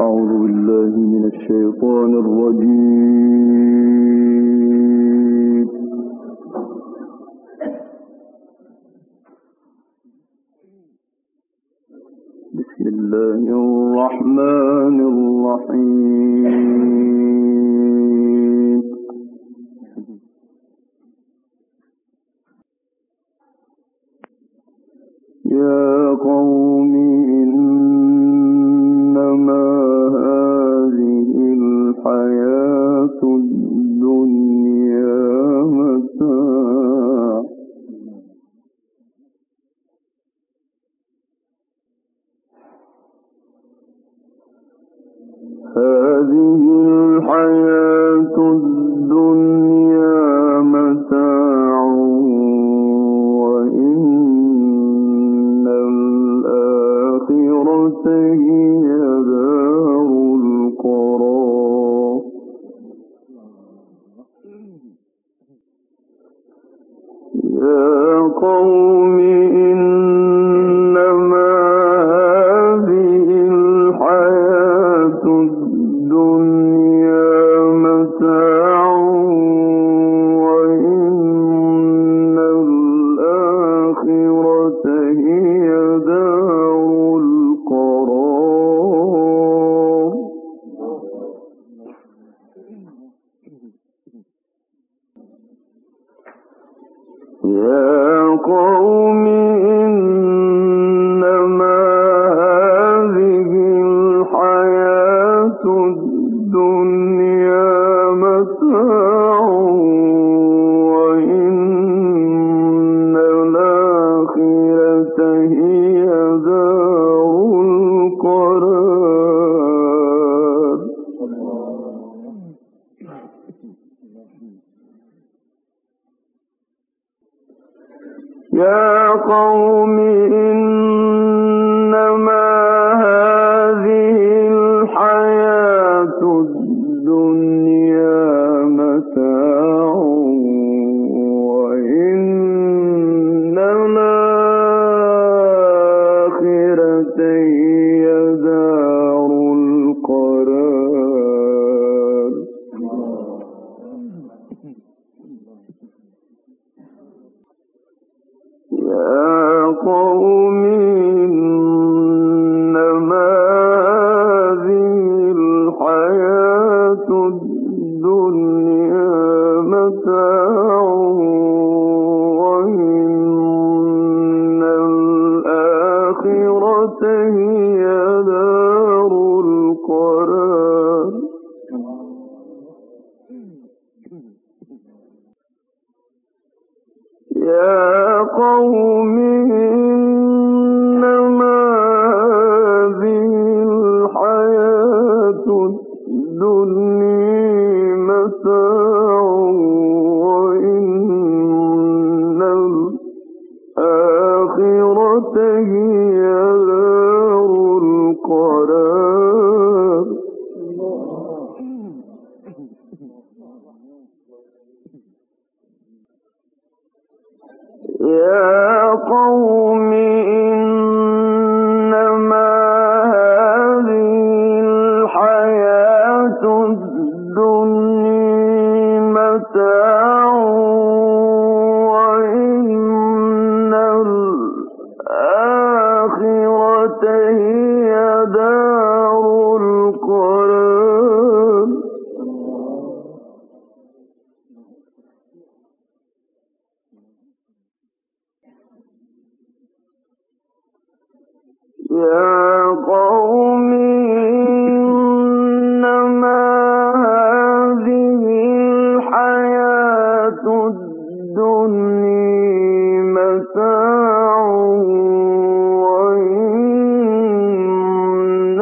أعوذ بالله من الشيطان الرجيم. بسم الله الرحمن الرحيم. يا قوم إنما هذه الحياة الدنيا متاع هذه الحياة الدنيا متاع وإن الآخرة هي دار القرار. يا قوم إنما هذه الحياة الدنيا متاع وإن الآخرة هي دار القرار. يا قوم إنما هذه الحياة الدنيا متاع وإن الآخرة هي دار القرار. يا قوم إنما هذه الحياة الدنيا متاع وإن الآخرة هي دار القرار. يا قوم إنما هذه الحياة الدنيا متاع وإن الآخرة هي دار القرار. يا قوم إنما هذه الحياة الدنيا متاع وإن الآخرة هي دار القرار. يا قوم إنما هذه الحياة الدنيا متاع وإن الآخرة هي دار القرار. يا قوم إنما هذه الحياة الدنيا متاع وإن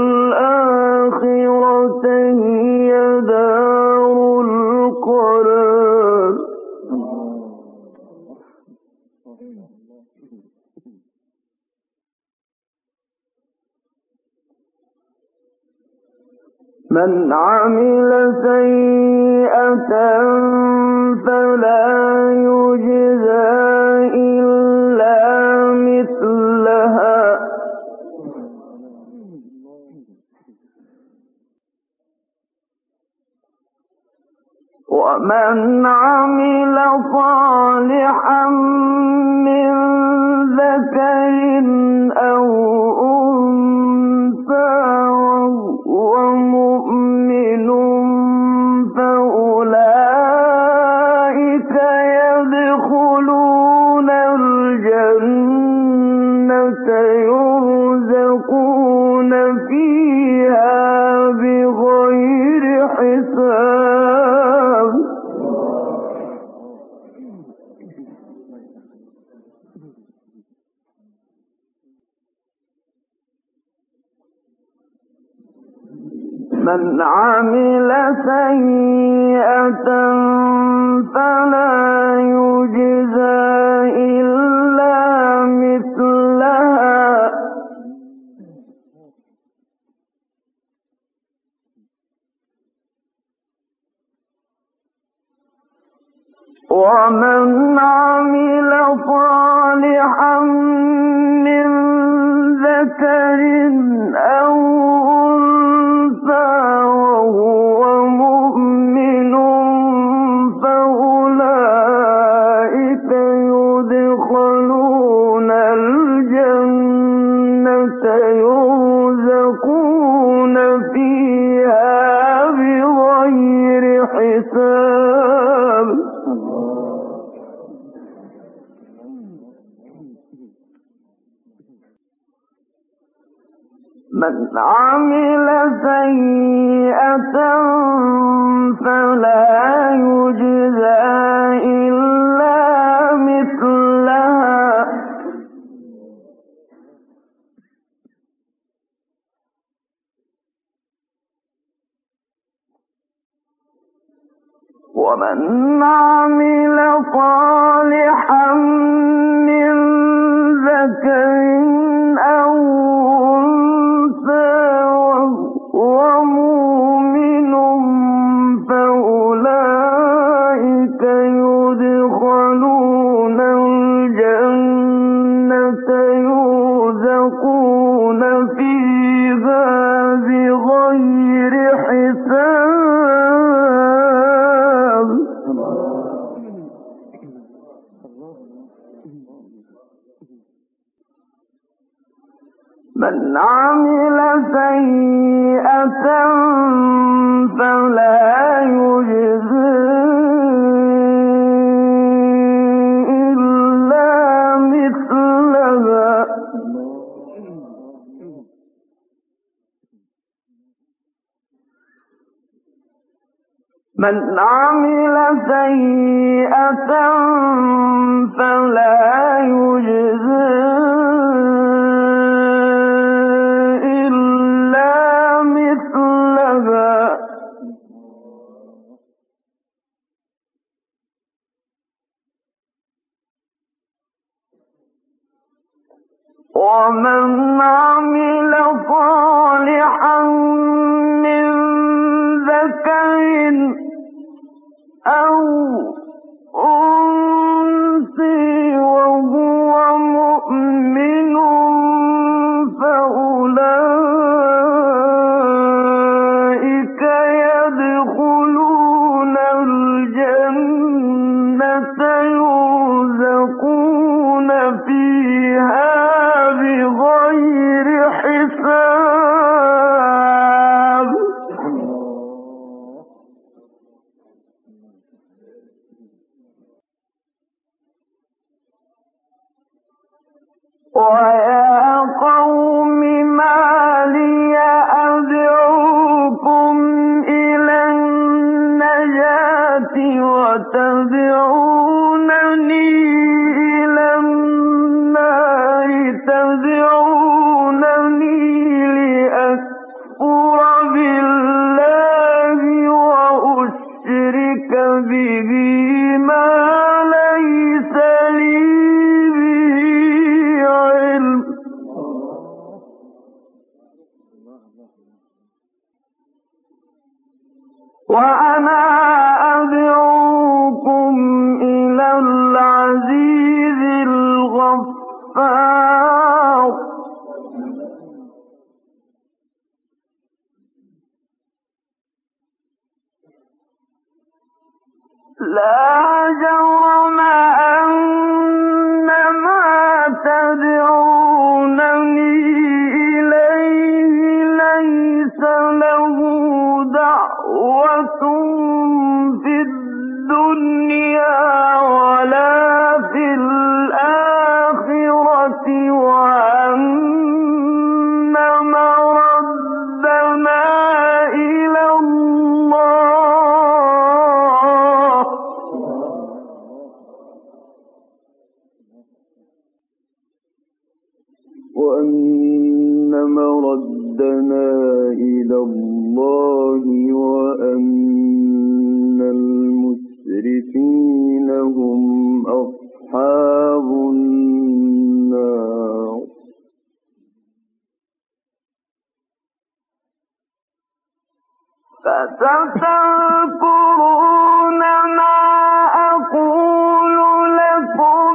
الآخرة هي دار القرار. من عمل سيئة فلا يجزى إلا مثلها ومن عمل صالحا من ذكر أو أنثى وهو مؤمن فأولئك يدخلون الجنة يرزقون فيها بغير حساب. من عمل سيئة فلا يجزى إلا مثلها ومن عمل صالحا من ذكر أو أنثى وهو مؤمن فأولئك يدخلون الجنة يرزقون فيها بغير حساب. من عمل سيئة فلا يجزى إلا مثلها ومن عمل صالحا من ذكر أو أنثى وهو مؤمن فأولئك يدخلون الجنة يرزقون فيها بغير حساب. من عمل سيئة فلا يجزى إلا مثلها من عمل سيئة فلا يجزى ومن عمل صالحا من ذكر أو أنثى وهو مؤمن فأولئك يدخلون الجنة يرزقون فيها بغير حساب. ويا قوم ما لي أدعوكم إلى النجاة وتدعونني إلى النار تدعونني لأكفر بالله وأشرك به ما ليس لي به علم وأنا أدعوكم إلى العزيز الغفار. لا جرم أن ما تدعونني إليه ليس له دعوة في الدنيا ولا في الآخرة وأن مردنا إلى الله وأن مردنا إلى الله وأن المسرفين هم أصحاب النار فستذكرون ما أقول لكم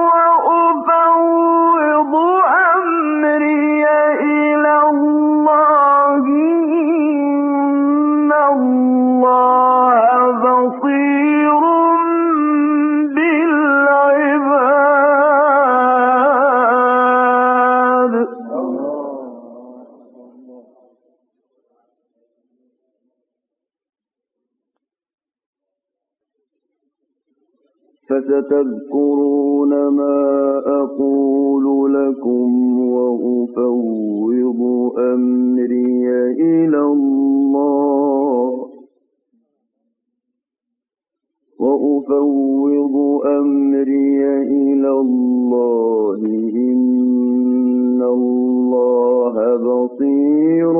وأفوض أمري إلى الله إن الله بصير بالعباد فستذكرون ما أقول لكم وأفوض أمري إلى الله إن الله بصير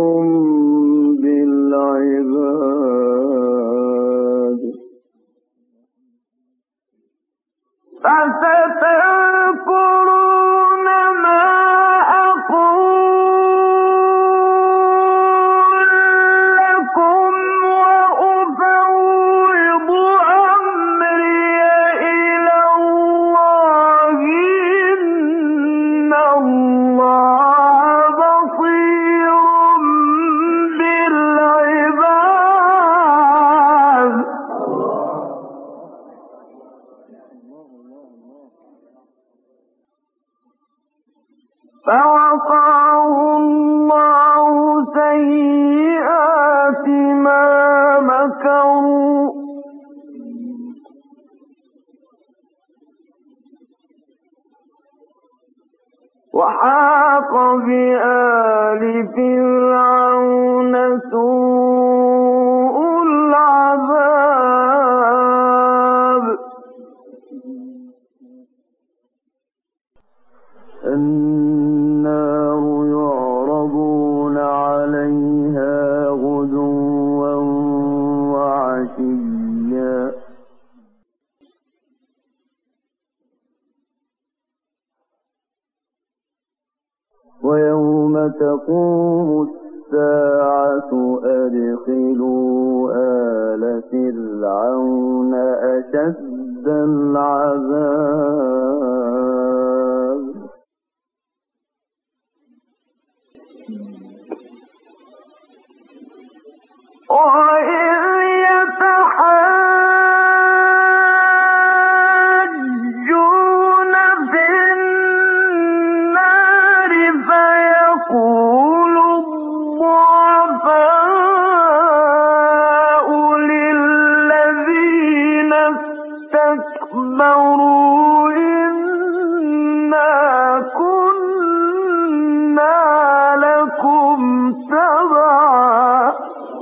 بالعباد فستذكرون ما أقول لكم وأفوض أمري إلى الله إن الله بصير بالعباد فوقاه الله سيئات ما مكروا وحاق بآل فرعون سوء العذاب النار يعرضون عليها غدوا وعشيا ويوم تقوم الساعة أدخلوا آل فرعون أشد العذاب وإذ يتحاجون في النار فيقول الضعفاء للذين استكبروا إنا كنا لكم تبعا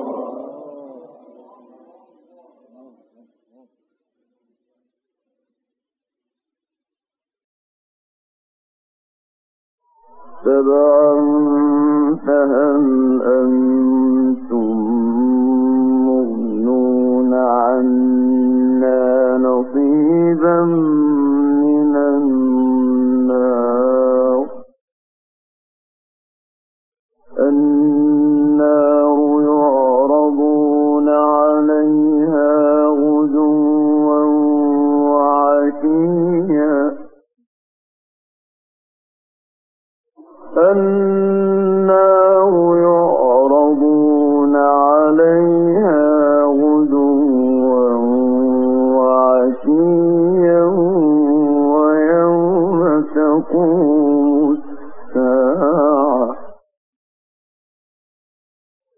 فهل أنتم مغنون عنا نصيبا من النار النار يعرضون عليها غدوا وعشيا النار يعرضون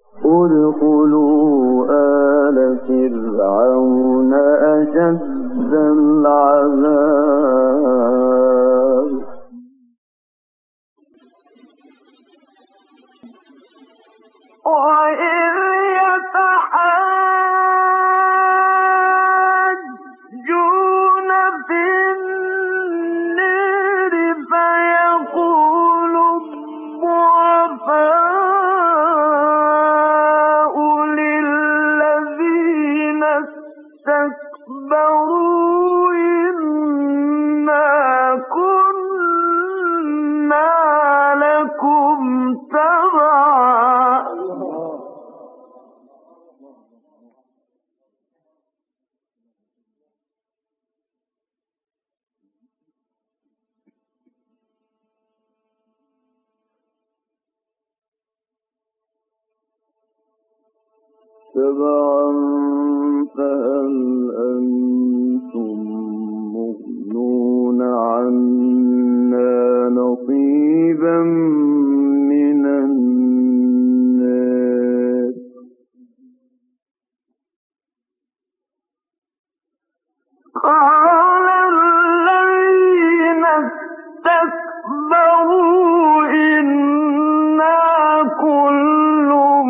ادخلوا آل فرعون أشد العذاب وإذ يتحاجون في النار فيقول الضعفاء للذين استكبروا إنا كنا لكم تبعا تبعا فهل أنتم مغنون عنا نصيبا من النار قال الذين استكبروا إنا كل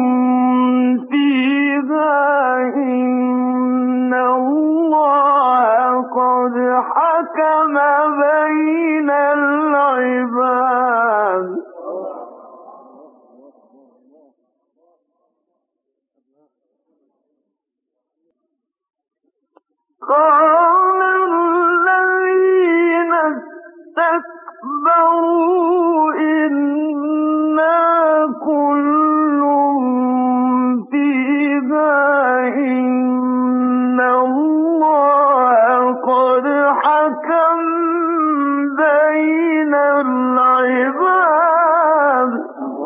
إن الله قد حكم بين العباد قال الذين استكبروا إنا كل إن الله قد حكم بين العباد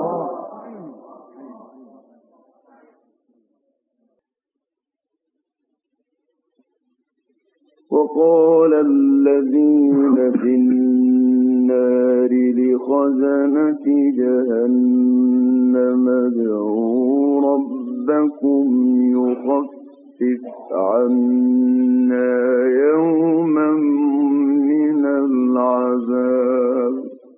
وقال الذين في النار لخزنة جهنم ادعوا ربكم يخفف عنا يوما من العذاب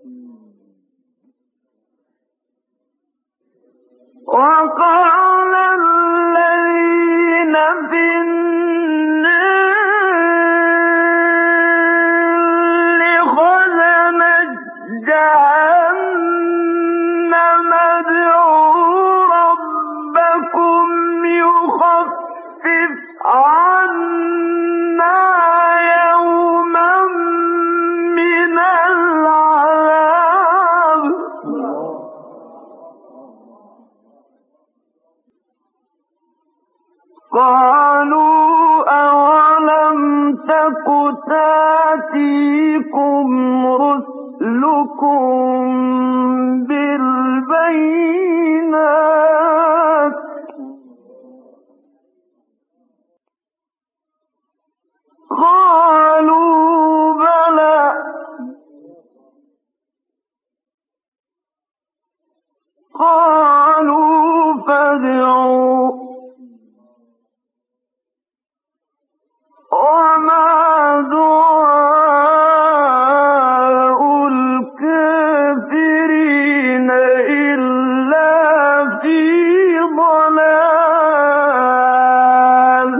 وقال الذين في النار لخزنة جهنم ادعوا ربكم يخفف عنا يوما من العذاب قالوا أولم تك تأتيكم رسلكم بالبينات قالوا بلى قالوا فادعوا وما دعاء الكافرين إلا في ضلال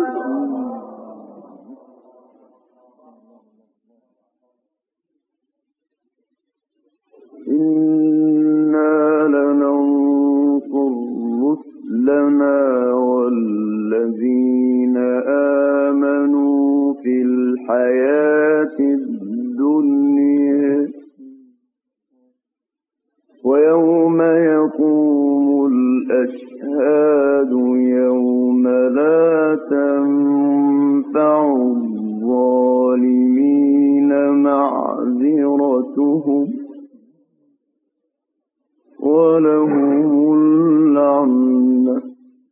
إنا لننصر رسلنا والذين آمنوا في الحياة الدنيا ويوم يقوم الأشهاد يوم لا تنفع الظالمين معذرتهم ولهم اللعنة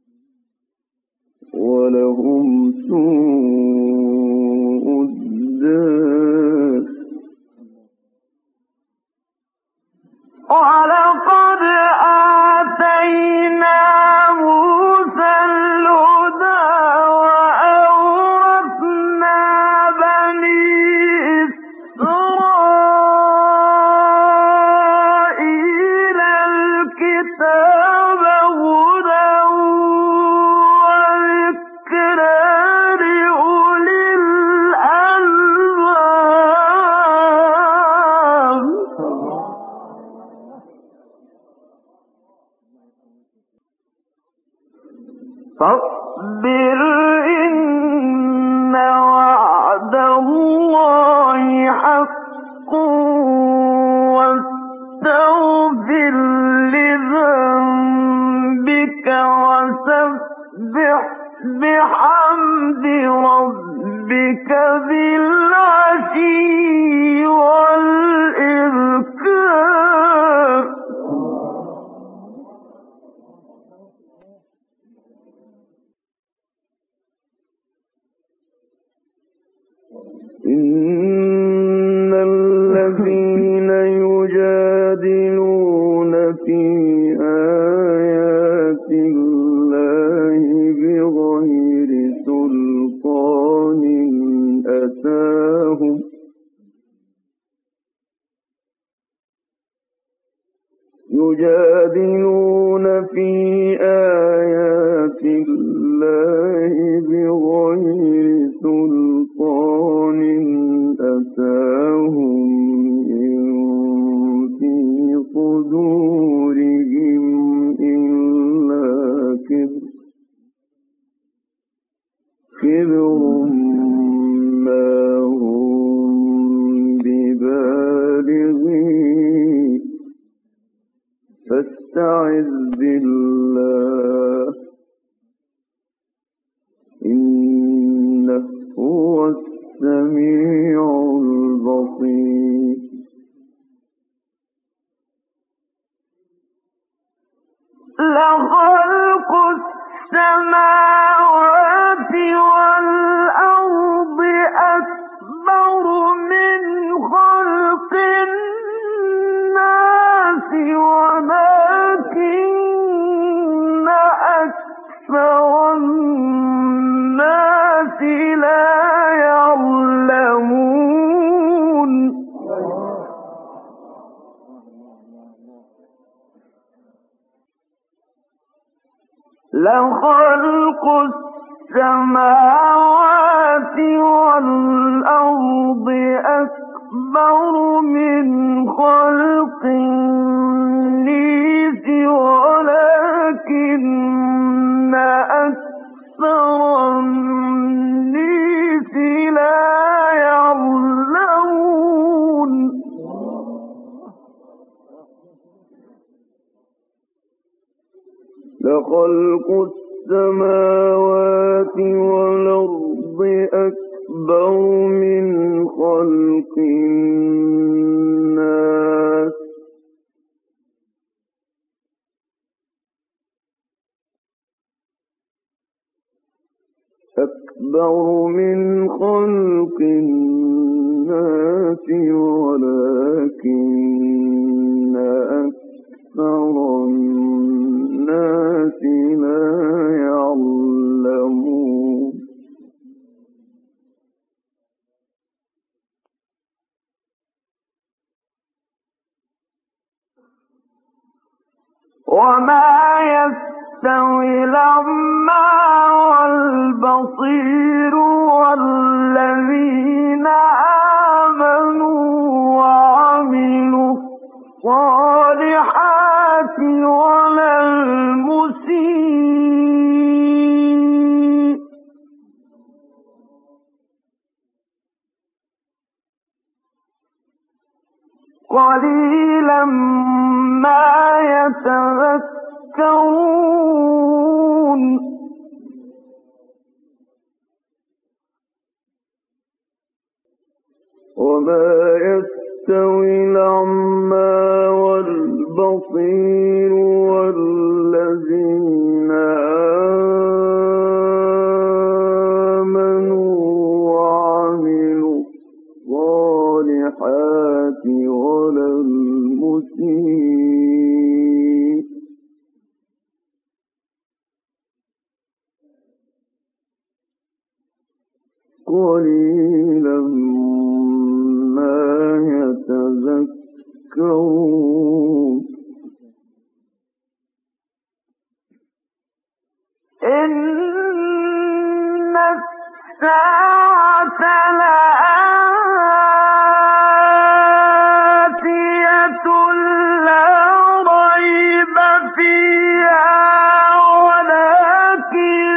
ولهم سوء الدار ولقد آتينا فاصبر إن وعد الله حق واستغفر لذنبك وسبح بحمد ربك بالعشي والإبكار. إن الذين يجادلون في آيات الله بغير سلطان أتاهم يجادلون في آيات الله بغير سلطان أتاهم إن في صدورهم إلا كبر ما هم ببالغين فاستعذ بالله إنه هو السميع البصير. لخلق السماوات والأرض أكبر من خلق الناس ولكن أكثر الناس لا يعلمون. لخلق السماوات والأرض أكبر من خلق الناس ولكن أكثر الناس لا يعلمون. لخلق السماوات والأرض أكبر من خلق الناس ولكن أكثر الناس لا يعلمون. وما يستوي الأعمى والبصير والذين آمنوا وعملوا الصالحات ولا المسيء قليلا ما يتذكرون. وما يستوي الأعمى والبصير والذين آمنوا وعملوا الصالحات ولا المسيء قليلا ما يتذكرون. إن الساعة لآتية لا ريب فيها ولكن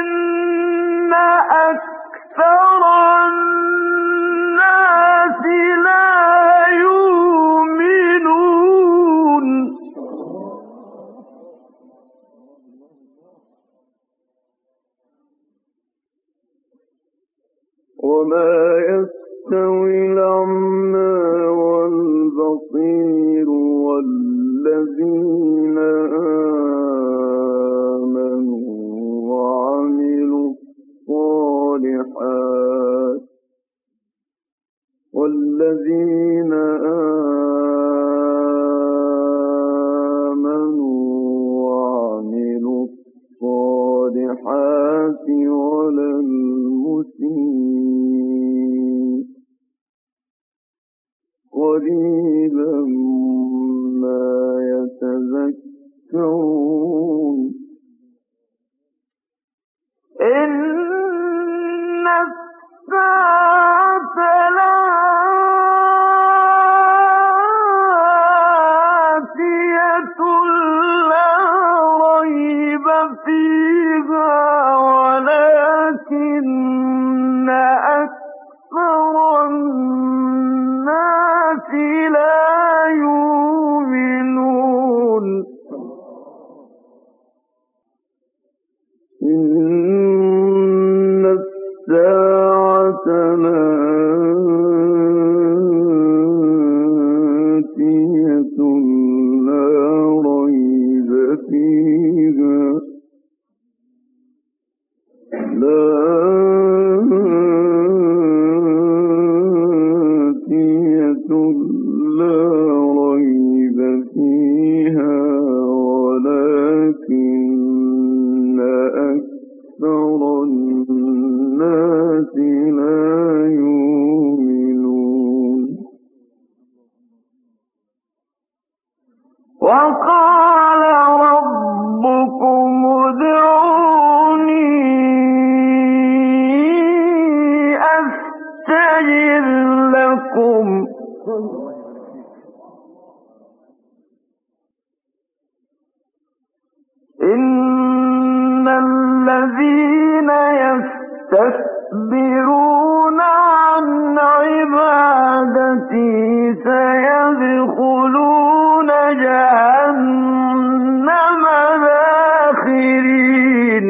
وما يستوي الأعمى والبصير والذين آمنوا وعملوا الصالحات ولا المسيء قليلا ما يتذكرون إن الساعة لآتية لا ريب فيها ولكن أكثر الناس لا يؤمنون إن الساعة لآتية لا ريب فيها ولكن أكثر الناس لا يؤمنون وقال ربكم ادعوني أستجب لكم إن الذين يستكبرون عن عبادتي سيدخلون جهنم داخرين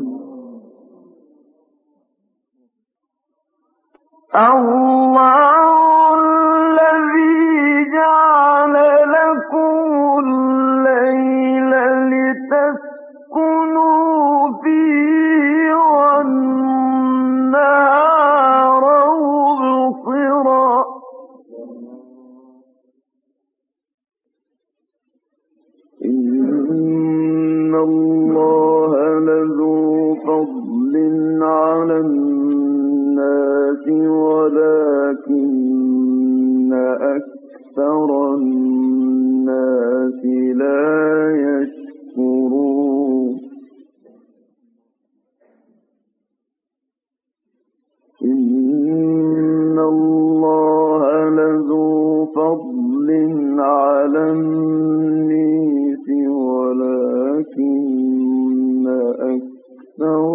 الله الذي جعل لكم الليل لتسكنوا فيه والنهار مبصرا إن الله لذو فضل على الناس ولكن أكثر الناس لا يشكرون إن الله لذو فضل على الناس ولكن أكثر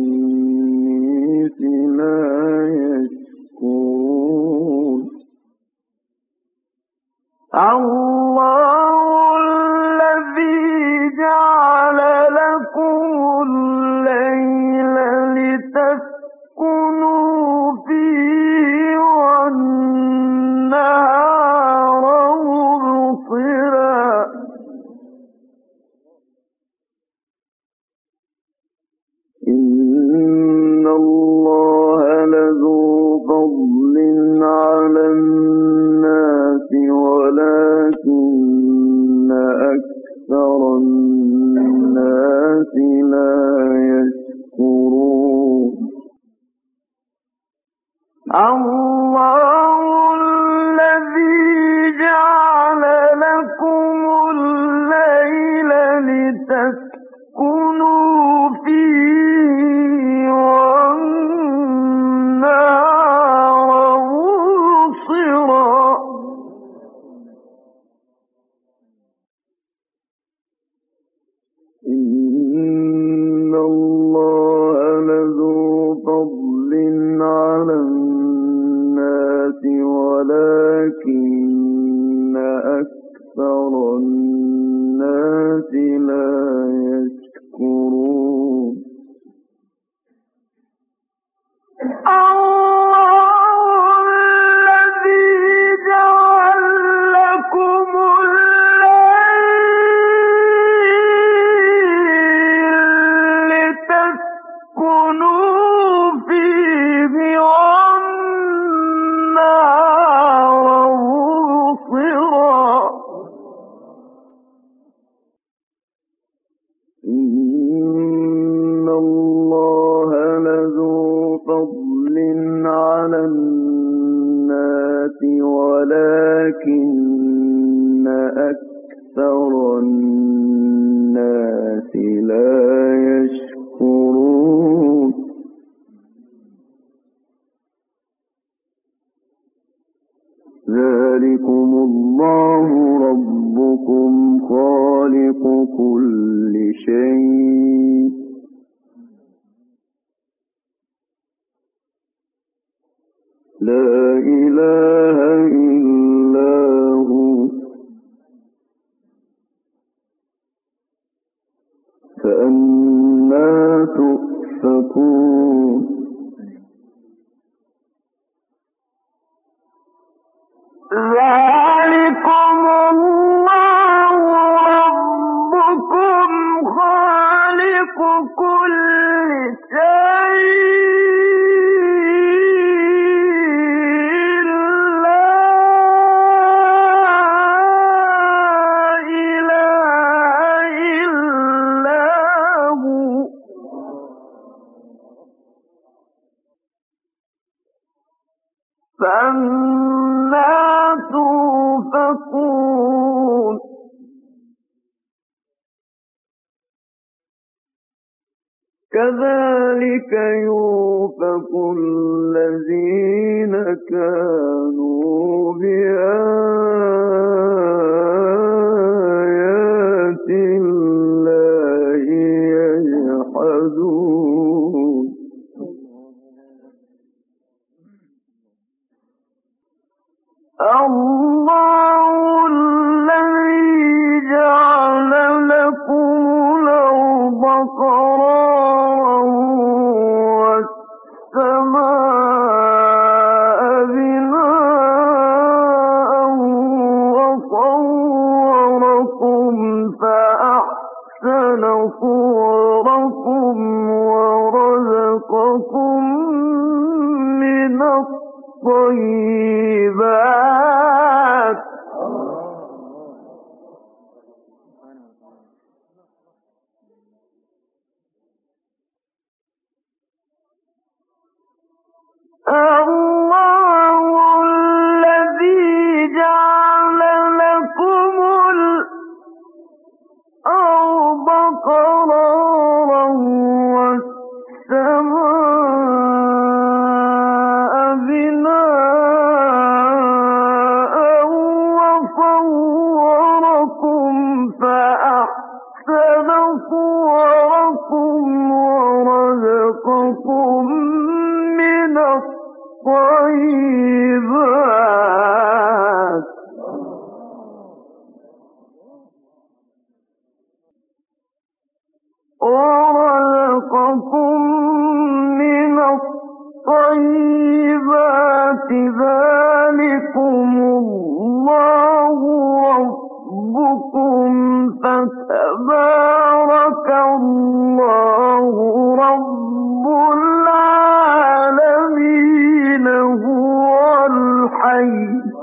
الناس لا يشكرون الله الذي جعل لكم الليل لتسكنوا فيه والنهار مبصرا إن الله لذو فضل على الناس ولكن أكثر الناس لا يشكرون الله الذي جعل لكم الليل لتسكنوا فيه والنهار مبصرا إن الله لذو فضل على الناس فأنى تؤفكون ذلكم الله ربكم خالق كل شيء لا إله إلا هو فأنى تؤفكون كذلك يؤفك الذين كانوا بآيات الله يجحدون الله الذي جعل لكم الأرض قرارا والسماء بناء وصوركم فأحسن صوركم ورزقكم من الطيبات الله الذي جعل لكم الأرض قرارا والسماء بناء وصوركم فأحسن صوركم ورزقكم من الطيبات ذلكم الله ربكم فتبارك الله رب العالمين هو الحي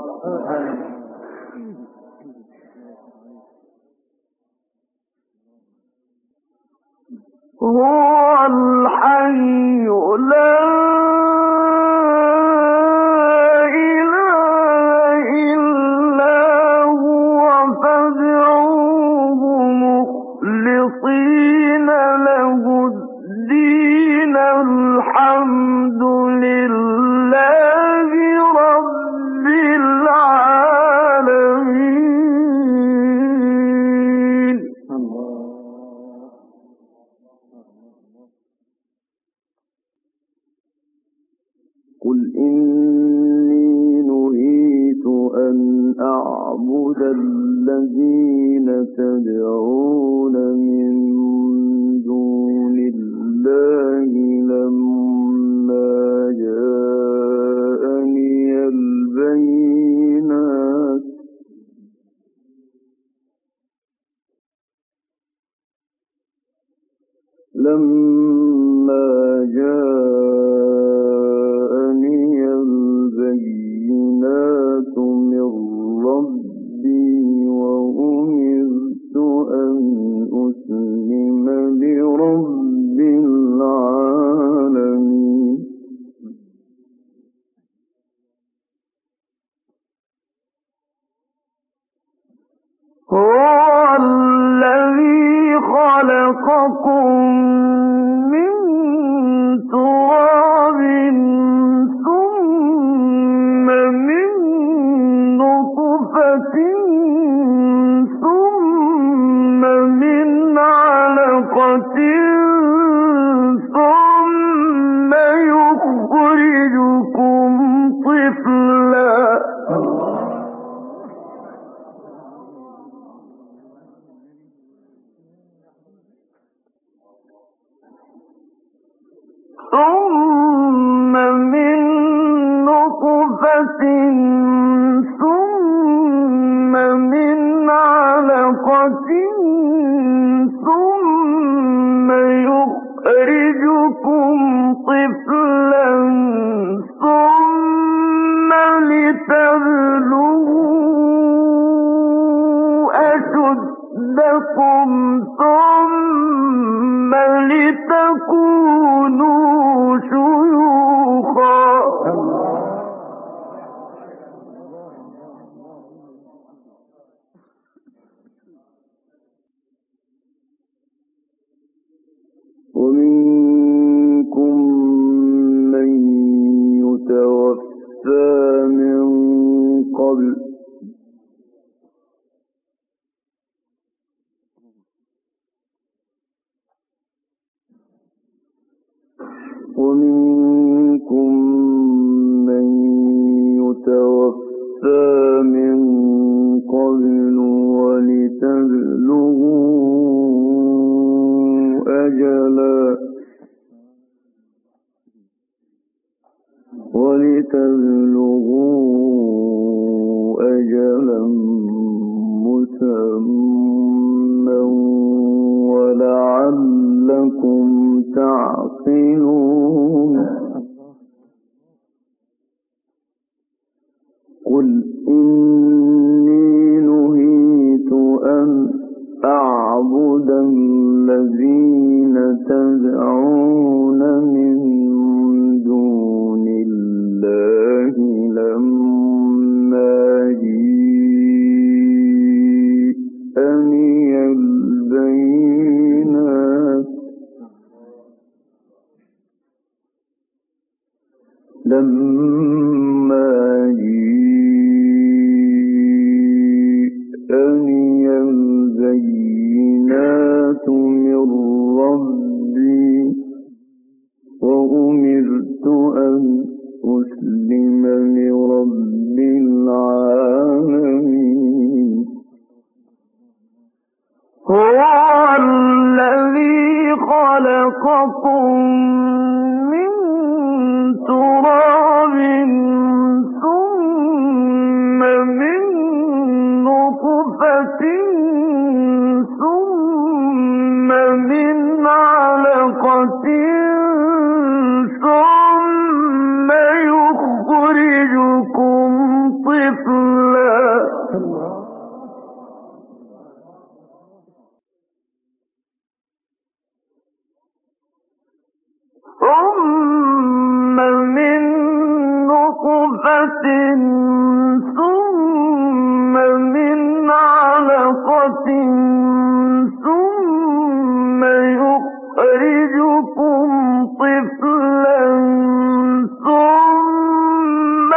لا إله إلا هو فادعوه مخلصين له الدين الحمد لله رب العالمين. قل إني نهيت أن أعبد الذين تدعون من دون الله لما جاءني البينات من ربي وأمرت أن أسلم لرب العالمين. هو الذي خلقكم من ثم من نطفة ثم من علقة ثم يخرجكم طفلا ثم لتبلغوا أشدكم ثم لتكونوا شيوخا ومنكم من يتوفى من قبل ولتبلغوا أجلا مسمى ولعلكم تعقلون قل إني نهيت أن أعبد الذين تدعون من دون الله لما جيءني البينات من ربي وأمرت أن أسلم لرب العالمين هو الذي خلقكم من تراب ثم من نطفة ثم من علقة ثم يخرجكم طفلا ثم من نطفة ثم من علقة ثم يخرجكم طفلا ثم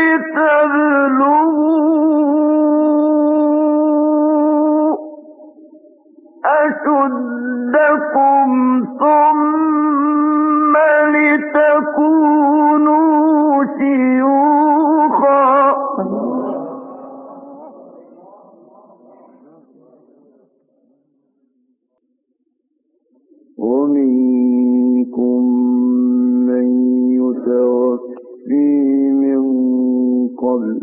لتبلغوا أشدكم ثم لتكونوا شيوخا ومنكم من يتوفي من قبل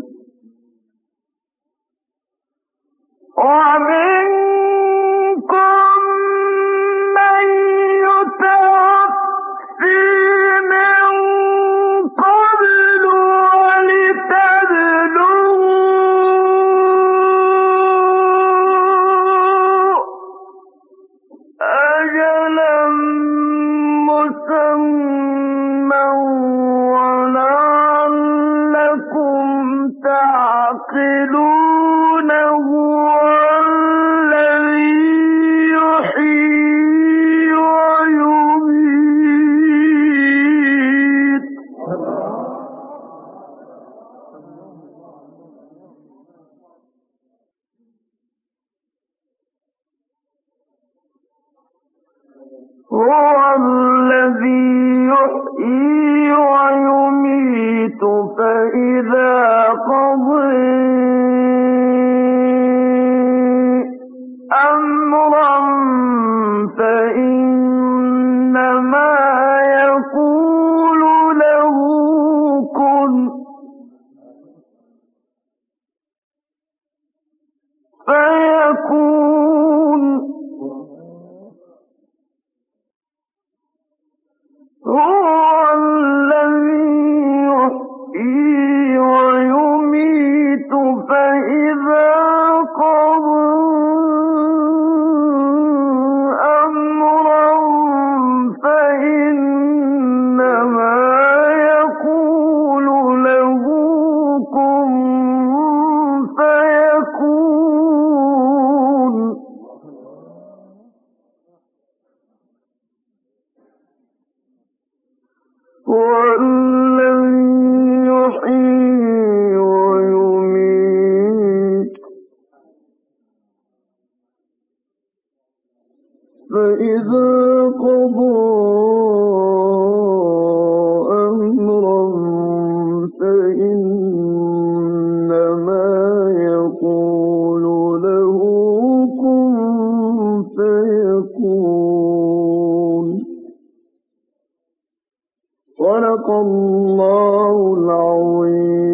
ومنكم من يتوفي من قبل ولتبلغوا أجلا مسمى ولعلكم تعقلون هو الذي يحيي ويميت هو الذي يحيي ويميت فإذا قضى أمرا فإنما يقول هو الذي يحيي ويميت فإذا قضى أمرا فإنما يقول له كن فيكون. والذي يحيي ويميت فإذا قضى أمرا فإنما يقول له كن فيكون. صدق الله العظيم.